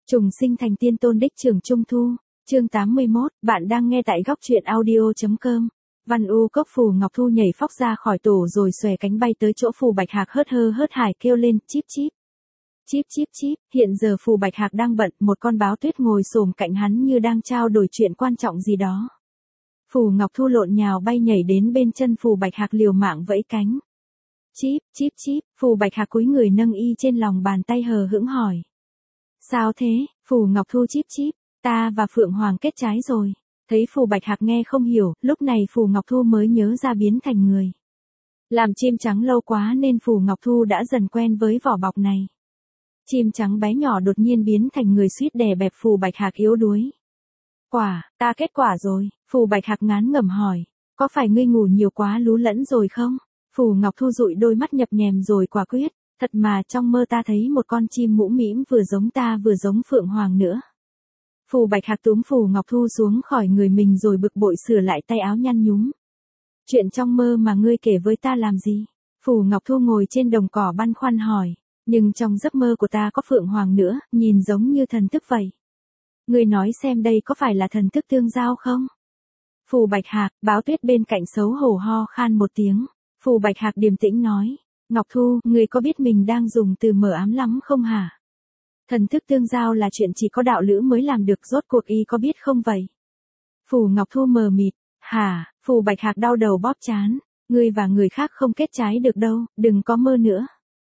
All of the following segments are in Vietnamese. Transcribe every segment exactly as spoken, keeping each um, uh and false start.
Trùng sinh thành tiên tôn đích trưởng Trung Thu, chương tám mươi mốt, bạn đang nghe tại góc truyện audio.com. Văn U Cốc Phù Ngọc Thu nhảy phóc ra khỏi tổ rồi xòe cánh bay tới chỗ Phù Bạch Hạc hớt hơ hớt hải kêu lên chíp chíp. Chíp chíp chíp, hiện giờ Phù Bạch Hạc đang bận, một con báo tuyết ngồi xổm cạnh hắn như đang trao đổi chuyện quan trọng gì đó. Phù Ngọc Thu lộn nhào bay nhảy đến bên chân Phù Bạch Hạc liều mạng vẫy cánh. Chíp, chíp chíp, Phù Bạch Hạc cúi người nâng y trên lòng bàn tay hờ hững hỏi. Sao thế, Phù Ngọc Thu chíp chíp, ta và Phượng Hoàng kết trái rồi. Thấy Phù Bạch Hạc nghe không hiểu, lúc này Phù Ngọc Thu mới nhớ ra biến thành người. Làm chim trắng lâu quá nên Phù Ngọc Thu đã dần quen với vỏ bọc này. Chim trắng bé nhỏ đột nhiên biến thành người suýt đè bẹp Phù Bạch Hạc yếu đuối. Quả, ta kết quả rồi, Phù Bạch Hạc ngán ngẩm hỏi, có phải ngươi ngủ nhiều quá lú lẫn rồi không? Phù Ngọc Thu dụi đôi mắt nhập nhèm rồi quả quyết, thật mà trong mơ ta thấy một con chim mũ mĩm vừa giống ta vừa giống Phượng Hoàng nữa. Phù Bạch Hạc túm Phù Ngọc Thu xuống khỏi người mình rồi bực bội sửa lại tay áo nhăn nhúm. Chuyện trong mơ mà ngươi kể với ta làm gì? Phù Ngọc Thu ngồi trên đồng cỏ băn khoăn hỏi, nhưng trong giấc mơ của ta có Phượng Hoàng nữa, nhìn giống như thần thức vậy. Ngươi nói xem đây có phải là thần thức tương giao không? Phù Bạch Hạc, báo tuyết bên cạnh xấu hổ ho khan một tiếng. Phù Bạch Hạc điềm tĩnh nói, Ngọc Thu, ngươi có biết mình đang dùng từ mờ ám lắm không hả? Thần thức tương giao là chuyện chỉ có đạo lữ mới làm được, rốt cuộc y có biết không vậy? Phù Ngọc Thu mờ mịt, hả? Phù Bạch Hạc đau đầu bóp trán, ngươi và người khác không kết trái được đâu, đừng có mơ nữa.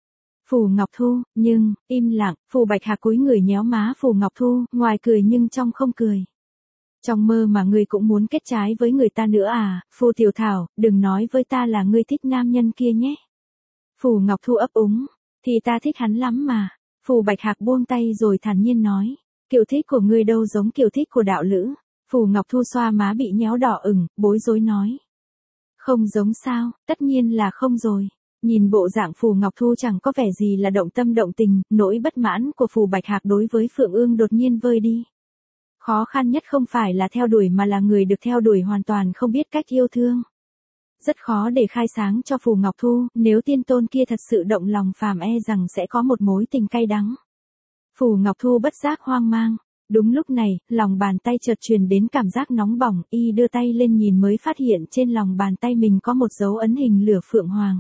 Phù Ngọc Thu, nhưng, im lặng, Phù Bạch Hạc cúi người nhéo má Phù Ngọc Thu, ngoài cười nhưng trong không cười. Trong mơ mà ngươi cũng muốn kết trái với người ta nữa à, Phù Tiểu Thảo, đừng nói với ta là ngươi thích nam nhân kia nhé. Phù Ngọc Thu ấp úng, thì ta thích hắn lắm mà. Phù Bạch Hạc buông tay rồi thản nhiên nói, kiểu thích của ngươi đâu giống kiểu thích của đạo lữ. Phù Ngọc Thu xoa má bị nhéo đỏ ửng, bối rối nói. Không giống sao, tất nhiên là không rồi. Nhìn bộ dạng Phù Ngọc Thu chẳng có vẻ gì là động tâm động tình, nỗi bất mãn của Phù Bạch Hạc đối với Phượng Ương đột nhiên vơi đi. Khó khăn nhất không phải là theo đuổi mà là người được theo đuổi hoàn toàn không biết cách yêu thương. Rất khó để khai sáng cho Phù Ngọc Thu, nếu tiên tôn kia thật sự động lòng phàm e rằng sẽ có một mối tình cay đắng. Phù Ngọc Thu bất giác hoang mang. Đúng lúc này, lòng bàn tay chợt truyền đến cảm giác nóng bỏng, y đưa tay lên nhìn mới phát hiện trên lòng bàn tay mình có một dấu ấn hình lửa Phượng Hoàng.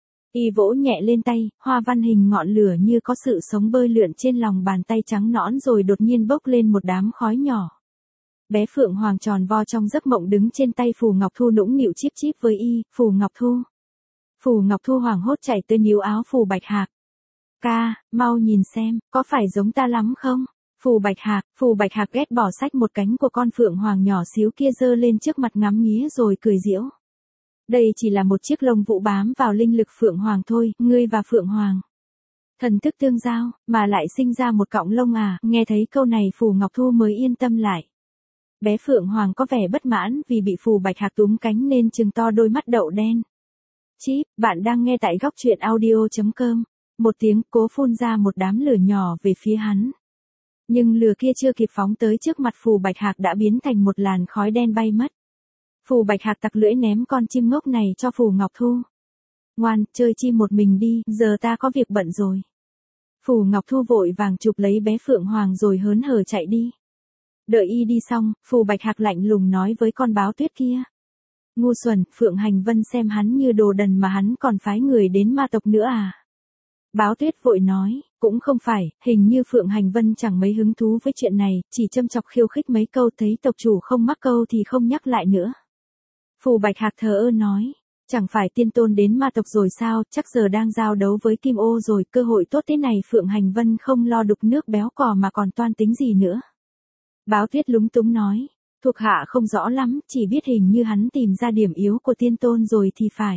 Y vỗ nhẹ lên tay, hoa văn hình ngọn lửa như có sự sống bơi lượn trên lòng bàn tay trắng nõn rồi đột nhiên bốc lên một đám khói nhỏ. Bé Phượng Hoàng tròn vo trong giấc mộng đứng trên tay Phù Ngọc Thu nũng nịu chíp chíp với y, Phù Ngọc Thu. Phù Ngọc Thu hoảng hốt chạy tới níu áo Phù Bạch Hạc. Ca, mau nhìn xem, có phải giống ta lắm không? Phù Bạch Hạc, Phù Bạch Hạc ghét bỏ xách một cánh của con Phượng Hoàng nhỏ xíu kia giơ lên trước mặt ngắm nghía rồi cười giễu. Đây chỉ là một chiếc lông vũ bám vào linh lực Phượng Hoàng thôi, ngươi và Phượng Hoàng. Thần thức tương giao, mà lại sinh ra một cọng lông à, nghe thấy câu này Phù Ngọc Thu mới yên tâm lại. Bé Phượng Hoàng có vẻ bất mãn vì bị Phù Bạch Hạc túm cánh nên trừng to đôi mắt đậu đen. Chíp, bạn đang nghe tại góc truyện audio.com. Một tiếng cố phun ra một đám lửa nhỏ về phía hắn. Nhưng lửa kia chưa kịp phóng tới trước mặt Phù Bạch Hạc đã biến thành một làn khói đen bay mất. Phù Bạch Hạc tặc lưỡi ném con chim ngốc này cho Phù Ngọc Thu. Ngoan, chơi chim một mình đi, giờ ta có việc bận rồi. Phù Ngọc Thu vội vàng chụp lấy bé Phượng Hoàng rồi hớn hở chạy đi. Đợi y đi xong, Phù Bạch Hạc lạnh lùng nói với con báo tuyết kia. Ngu xuẩn, Phượng Hành Vân xem hắn như đồ đần mà hắn còn phái người đến ma tộc nữa à. Báo tuyết vội nói, cũng không phải, hình như Phượng Hành Vân chẳng mấy hứng thú với chuyện này, chỉ châm chọc khiêu khích mấy câu thấy tộc chủ không mắc câu thì không nhắc lại nữa. Phù Bạch Hạc thờ ơ nói, chẳng phải tiên tôn đến ma tộc rồi sao, chắc giờ đang giao đấu với Kim Ô rồi, cơ hội tốt thế này Phượng Hành Vân không lo đục nước béo cò mà còn toan tính gì nữa. Báo tuyết lúng túng nói, thuộc hạ không rõ lắm, chỉ biết hình như hắn tìm ra điểm yếu của tiên tôn rồi thì phải.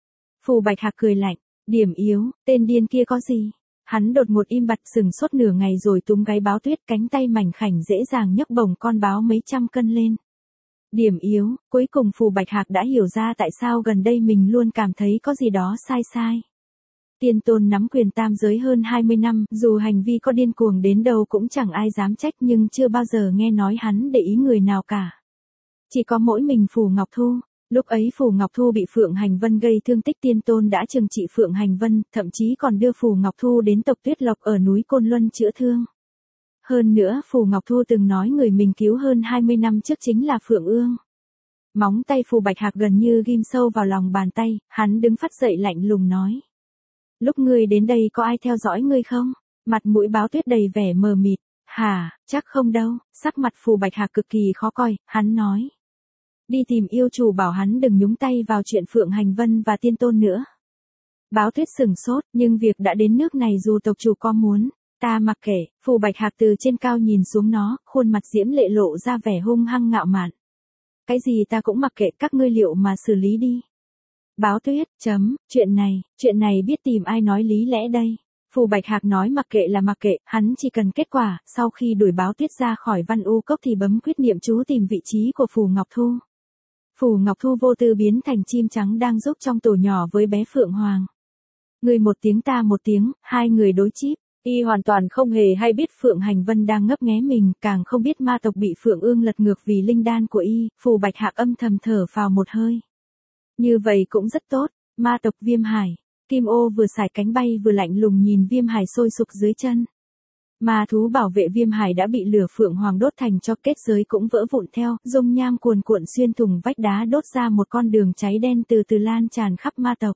Phù Bạch Hạc cười lạnh, điểm yếu, tên điên kia có gì? Hắn đột ngột im bặt sừng sốt nửa ngày rồi túm gáy báo tuyết, cánh tay mảnh khảnh dễ dàng nhấc bổng con báo mấy trăm cân lên. Điểm yếu, cuối cùng Phù Bạch Hạc đã hiểu ra tại sao gần đây mình luôn cảm thấy có gì đó sai sai. Tiên tôn nắm quyền tam giới hơn hai mươi năm, dù hành vi có điên cuồng đến đâu cũng chẳng ai dám trách nhưng chưa bao giờ nghe nói hắn để ý người nào cả. Chỉ có mỗi mình Phù Ngọc Thu. Lúc ấy Phù Ngọc Thu bị Phượng Hành Vân gây thương tích, tiên tôn đã trừng trị Phượng Hành Vân, thậm chí còn đưa Phù Ngọc Thu đến tộc Tuyết Lộc ở núi Côn Luân chữa thương. Hơn nữa Phù Ngọc Thu từng nói người mình cứu hơn hai mươi năm trước chính là Phượng Ương. Móng tay Phù Bạch Hạc gần như ghim sâu vào lòng bàn tay, hắn đứng phắt dậy lạnh lùng nói. Lúc ngươi đến đây có ai theo dõi ngươi không? Mặt mũi Báo Tuyết đầy vẻ mờ mịt. Hả, chắc không đâu, sắc mặt Phù Bạch Hạc cực kỳ khó coi, hắn nói. Đi tìm yêu chủ bảo hắn đừng nhúng tay vào chuyện Phượng Hành Vân và Tiên Tôn nữa. Báo Tuyết sửng sốt, nhưng việc đã đến nước này dù tộc chủ có muốn, ta mặc kệ. Phù Bạch Hạc từ trên cao nhìn xuống nó, khuôn mặt diễm lệ lộ ra vẻ hung hăng ngạo mạn. Cái gì ta cũng mặc kệ, các ngươi liệu mà xử lý đi. Báo Tuyết, chấm, chuyện này, chuyện này biết tìm ai nói lý lẽ đây. Phù Bạch Hạc nói mặc kệ là mặc kệ, hắn chỉ cần kết quả. Sau khi đuổi Báo Tuyết ra khỏi Văn U Cốc thì bấm quyết niệm chú tìm vị trí của Phù Ngọc Thu. Phù Ngọc Thu vô tư biến thành chim trắng đang giúp trong tổ nhỏ với bé Phượng Hoàng. Người một tiếng ta một tiếng, hai người đối chíp. Y hoàn toàn không hề hay biết Phượng Hành Vân đang ngấp nghé mình, càng không biết ma tộc bị Phượng Ương lật ngược vì linh đan của Y. Phù Bạch Hạc âm thầm thở phào một hơi. Như vậy cũng rất tốt. Ma tộc Viêm Hải. Kim Ô vừa sải cánh bay vừa lạnh lùng nhìn Viêm Hải sôi sục dưới chân. Ma thú bảo vệ Viêm Hải đã bị lửa Phượng Hoàng đốt thành cho, kết giới cũng vỡ vụn theo, dung nham cuồn cuộn xuyên thủng vách đá đốt ra một con đường cháy đen từ từ lan tràn khắp ma tộc.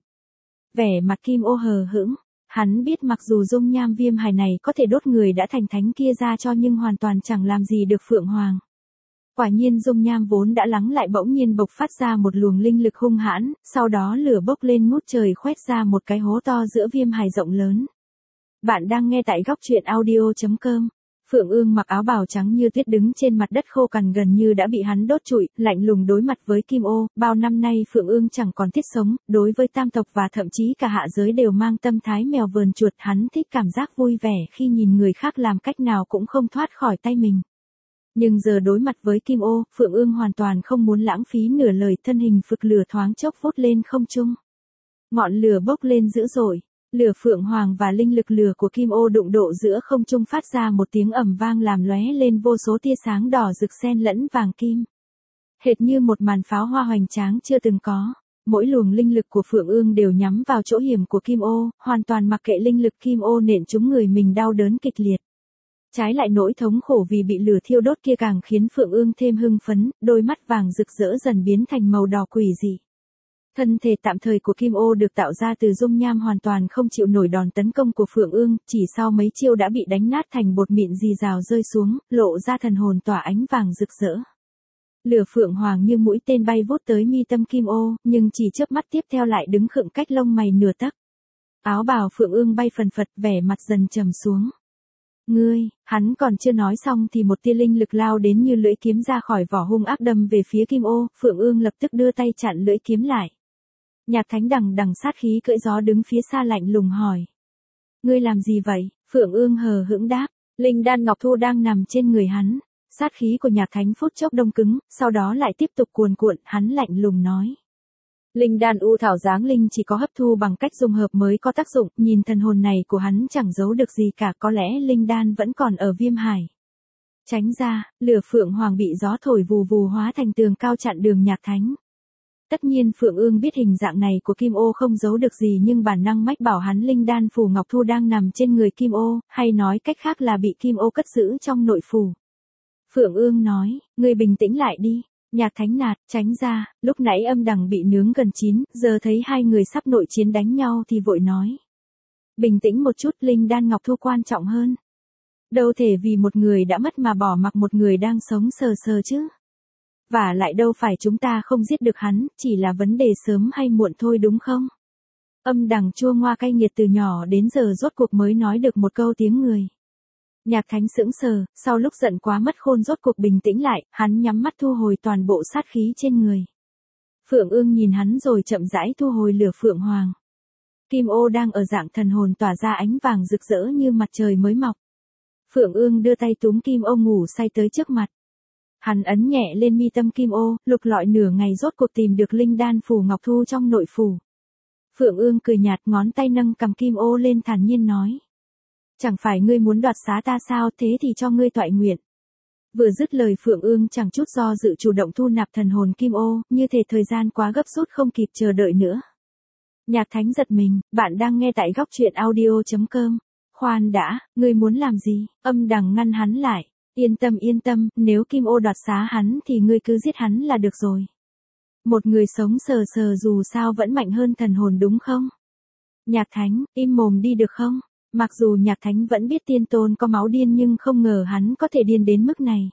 Vẻ mặt Kim Ô hờ hững, hắn biết mặc dù dung nham Viêm Hải này có thể đốt người đã thành thánh kia ra cho nhưng hoàn toàn chẳng làm gì được Phượng Hoàng. Quả nhiên dung nham vốn đã lắng lại bỗng nhiên bộc phát ra một luồng linh lực hung hãn, sau đó lửa bốc lên ngút trời khoét ra một cái hố to giữa Viêm Hải rộng lớn. Bạn đang nghe tại góc truyện audio chấm com. Phượng Ương mặc áo bào trắng như tuyết đứng trên mặt đất khô cằn gần như đã bị hắn đốt trụi, lạnh lùng đối mặt với Kim Ô. Bao năm nay Phượng Ương chẳng còn thiết sống, đối với tam tộc và thậm chí cả hạ giới đều mang tâm thái mèo vờn chuột. Hắn thích cảm giác vui vẻ khi nhìn người khác làm cách nào cũng không thoát khỏi tay mình. Nhưng giờ đối mặt với Kim Ô, Phượng Ương hoàn toàn không muốn lãng phí nửa lời, thân hình phực lửa thoáng chốc vút lên không trung. Ngọn lửa bốc lên dữ dội. Lửa Phượng Hoàng và linh lực lửa của Kim Ô đụng độ giữa không trung phát ra một tiếng ầm vang làm lóe lên vô số tia sáng đỏ rực xen lẫn vàng kim. Hệt như một màn pháo hoa hoành tráng chưa từng có. Mỗi luồng linh lực của Phượng Ương đều nhắm vào chỗ hiểm của Kim Ô, hoàn toàn mặc kệ linh lực Kim Ô nện trúng người mình đau đớn kịch liệt. Trái lại nỗi thống khổ vì bị lửa thiêu đốt kia càng khiến Phượng Ương thêm hưng phấn, đôi mắt vàng rực rỡ dần biến thành màu đỏ quỷ dị. Thân thể tạm thời của Kim Ô được tạo ra từ dung nham hoàn toàn không chịu nổi đòn tấn công của Phượng Ương, chỉ sau mấy chiêu đã bị đánh nát thành bột mịn rì rào rơi xuống, lộ ra thần hồn tỏa ánh vàng rực rỡ. Lửa Phượng Hoàng như mũi tên bay vút tới mi tâm Kim Ô, nhưng chỉ chớp mắt tiếp theo lại đứng khựng cách lông mày nửa tấc. Áo bào Phượng Ương bay phần phật, vẻ mặt dần trầm xuống. Ngươi, hắn còn chưa nói xong thì một tia linh lực lao đến như lưỡi kiếm ra khỏi vỏ hung ác đâm về phía Kim Ô, Phượng Ương lập tức đưa tay chặn lưỡi kiếm lại. Nhạc Thánh đằng đằng sát khí cưỡi gió đứng phía xa lạnh lùng hỏi. Ngươi làm gì vậy? Phượng Ương hờ hững đáp. Linh đan Ngọc Thu đang nằm trên người hắn. Sát khí của Nhạc Thánh phút chốc đông cứng, sau đó lại tiếp tục cuồn cuộn, hắn lạnh lùng nói. Linh đan u thảo giáng linh chỉ có hấp thu bằng cách dung hợp mới có tác dụng, nhìn thần hồn này của hắn chẳng giấu được gì cả, có lẽ linh đan vẫn còn ở Viêm Hải. Tránh ra, lửa Phượng Hoàng bị gió thổi vù vù hóa thành tường cao chặn đường Nhạc Thánh. Tất nhiên Phượng Ương biết hình dạng này của Kim Ô không giấu được gì nhưng bản năng mách bảo hắn linh đan Phù Ngọc Thu đang nằm trên người Kim Ô, hay nói cách khác là bị Kim Ô cất giữ trong nội phủ. Phượng Ương nói, ngươi bình tĩnh lại đi. Nhạc Thánh nạt, tránh ra, lúc nãy âm đằng bị nướng gần chín, giờ thấy hai người sắp nội chiến đánh nhau thì vội nói. Bình tĩnh một chút, linh đan Ngọc Thu quan trọng hơn. Đâu thể vì một người đã mất mà bỏ mặc một người đang sống sờ sờ chứ. Và lại đâu phải chúng ta không giết được hắn, chỉ là vấn đề sớm hay muộn thôi đúng không? Âm đằng chua ngoa cay nghiệt từ nhỏ đến giờ rốt cuộc mới nói được một câu tiếng người. Nhạc Thánh sững sờ, sau lúc giận quá mất khôn rốt cuộc bình tĩnh lại, hắn nhắm mắt thu hồi toàn bộ sát khí trên người. Phượng Ương nhìn hắn rồi chậm rãi thu hồi lửa Phượng Hoàng. Kim Ô đang ở dạng thần hồn tỏa ra ánh vàng rực rỡ như mặt trời mới mọc. Phượng Ương đưa tay túm Kim Ô ngủ say tới trước mặt. Hắn ấn nhẹ lên mi tâm Kim Ô, lục lọi nửa ngày rốt cuộc tìm được linh đan Phù Ngọc Thu trong nội phủ. Phượng Ương cười nhạt, ngón tay nâng cầm Kim Ô lên thản nhiên nói. Chẳng phải ngươi muốn đoạt xá ta sao, thế thì cho ngươi toại nguyện. Vừa dứt lời Phượng Ương chẳng chút do dự chủ động thu nạp thần hồn Kim Ô, như thể thời gian quá gấp rút không kịp chờ đợi nữa. Nhạc Thánh giật mình, bạn đang nghe tại góc truyện audio chấm com. Khoan đã, ngươi muốn làm gì? Âm Đằng ngăn hắn lại. Yên tâm yên tâm, nếu Kim Ô đoạt xá hắn thì ngươi cứ giết hắn là được rồi. Một người sống sờ sờ dù sao vẫn mạnh hơn thần hồn đúng không? Nhạc Thánh, im mồm đi được không? Mặc dù Nhạc Thánh vẫn biết Tiên Tôn có máu điên nhưng không ngờ hắn có thể điên đến mức này.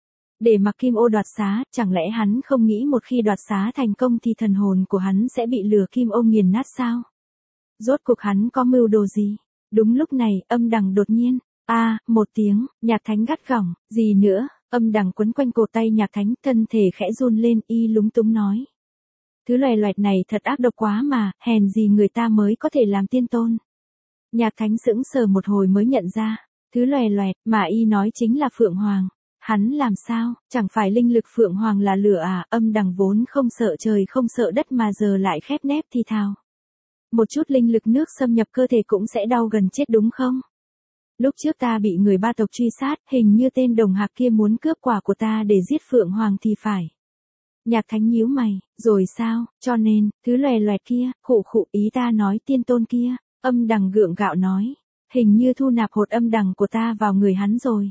Để mặc Kim Ô đoạt xá, chẳng lẽ hắn không nghĩ một khi đoạt xá thành công thì thần hồn của hắn sẽ bị lửa Kim Ô nghiền nát sao? Rốt cuộc hắn có mưu đồ gì? Đúng lúc này, Âm Đằng đột nhiên, a à, một tiếng, Nhạc Thánh gắt gỏng, gì nữa? Âm Đằng quấn quanh cổ tay Nhạc Thánh, thân thể khẽ run lên, y lúng túng nói. Thứ loè loẹt này thật ác độc quá mà, hèn gì người ta mới có thể làm tiên tôn. Nhạc Thánh sững sờ một hồi mới nhận ra, thứ loè loẹt mà y nói chính là Phượng Hoàng. Hắn làm sao, chẳng phải linh lực Phượng Hoàng là lửa à? Âm Đằng vốn không sợ trời không sợ đất mà giờ lại khép nép thì thào. Một chút linh lực nước xâm nhập cơ thể cũng sẽ đau gần chết đúng không? Lúc trước ta bị người ba tộc truy sát, hình như tên đồng hạc kia muốn cướp quả của ta để giết Phượng Hoàng thì phải. Nhạc Thánh nhíu mày, rồi sao, cho nên, thứ loè loẹt kia, khụ khụ, ý ta nói tiên tôn kia. Âm Đằng gượng gạo nói, hình như thu nạp hột âm đằng của ta vào người hắn rồi.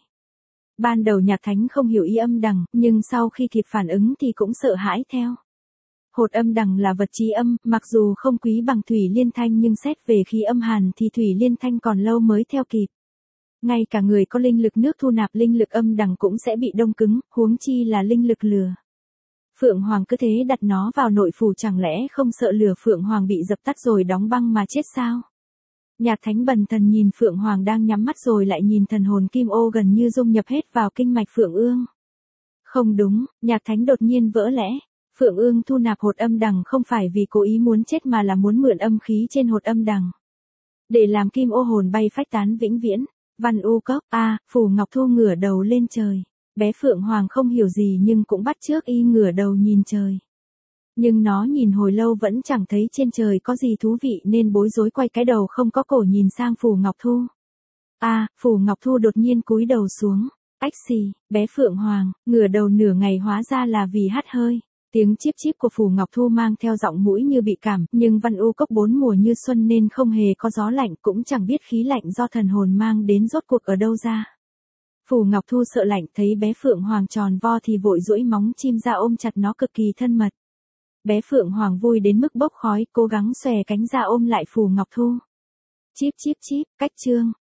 Ban đầu Nhạc Thánh không hiểu ý Âm Đằng, nhưng sau khi kịp phản ứng thì cũng sợ hãi theo. Hột âm đằng là vật trí âm, mặc dù không quý bằng thủy liên thanh nhưng xét về khí âm hàn thì thủy liên thanh còn lâu mới theo kịp. Ngay cả người có linh lực nước thu nạp linh lực âm đằng cũng sẽ bị đông cứng, huống chi là linh lực lửa. Phượng Hoàng cứ thế đặt nó vào nội phủ, chẳng lẽ không sợ lửa Phượng Hoàng bị dập tắt rồi đóng băng mà chết sao? Nhạc Thánh bần thần nhìn Phượng Hoàng đang nhắm mắt rồi lại nhìn thần hồn Kim Ô gần như dung nhập hết vào kinh mạch Phượng Ương. Không đúng, Nhạc Thánh đột nhiên vỡ lẽ. Phượng Ương thu nạp hột âm đằng không phải vì cố ý muốn chết mà là muốn mượn âm khí trên hột âm đằng. Để làm Kim Ô hồn bay phách tán vĩnh viễn. Văn U Cốc, a à, Phù Ngọc Thu ngửa đầu lên trời. Bé Phượng Hoàng không hiểu gì nhưng cũng bắt chước y ngửa đầu nhìn trời. Nhưng nó nhìn hồi lâu vẫn chẳng thấy trên trời có gì thú vị nên bối rối quay cái đầu không có cổ nhìn sang Phù Ngọc Thu. a à, Phù Ngọc Thu đột nhiên cúi đầu xuống. Ách xì, bé Phượng Hoàng, ngửa đầu nửa ngày hóa ra là vì hắt hơi. Tiếng chíp chíp của Phù Ngọc Thu mang theo giọng mũi như bị cảm, nhưng Văn U Cốc bốn mùa như xuân nên không hề có gió lạnh, cũng chẳng biết khí lạnh do thần hồn mang đến rốt cuộc ở đâu ra. Phù Ngọc Thu sợ lạnh, thấy bé Phượng Hoàng tròn vo thì vội duỗi móng chim ra ôm chặt nó cực kỳ thân mật. Bé Phượng Hoàng vui đến mức bốc khói, cố gắng xòe cánh ra ôm lại Phù Ngọc Thu. Chíp chíp chíp, cách chương.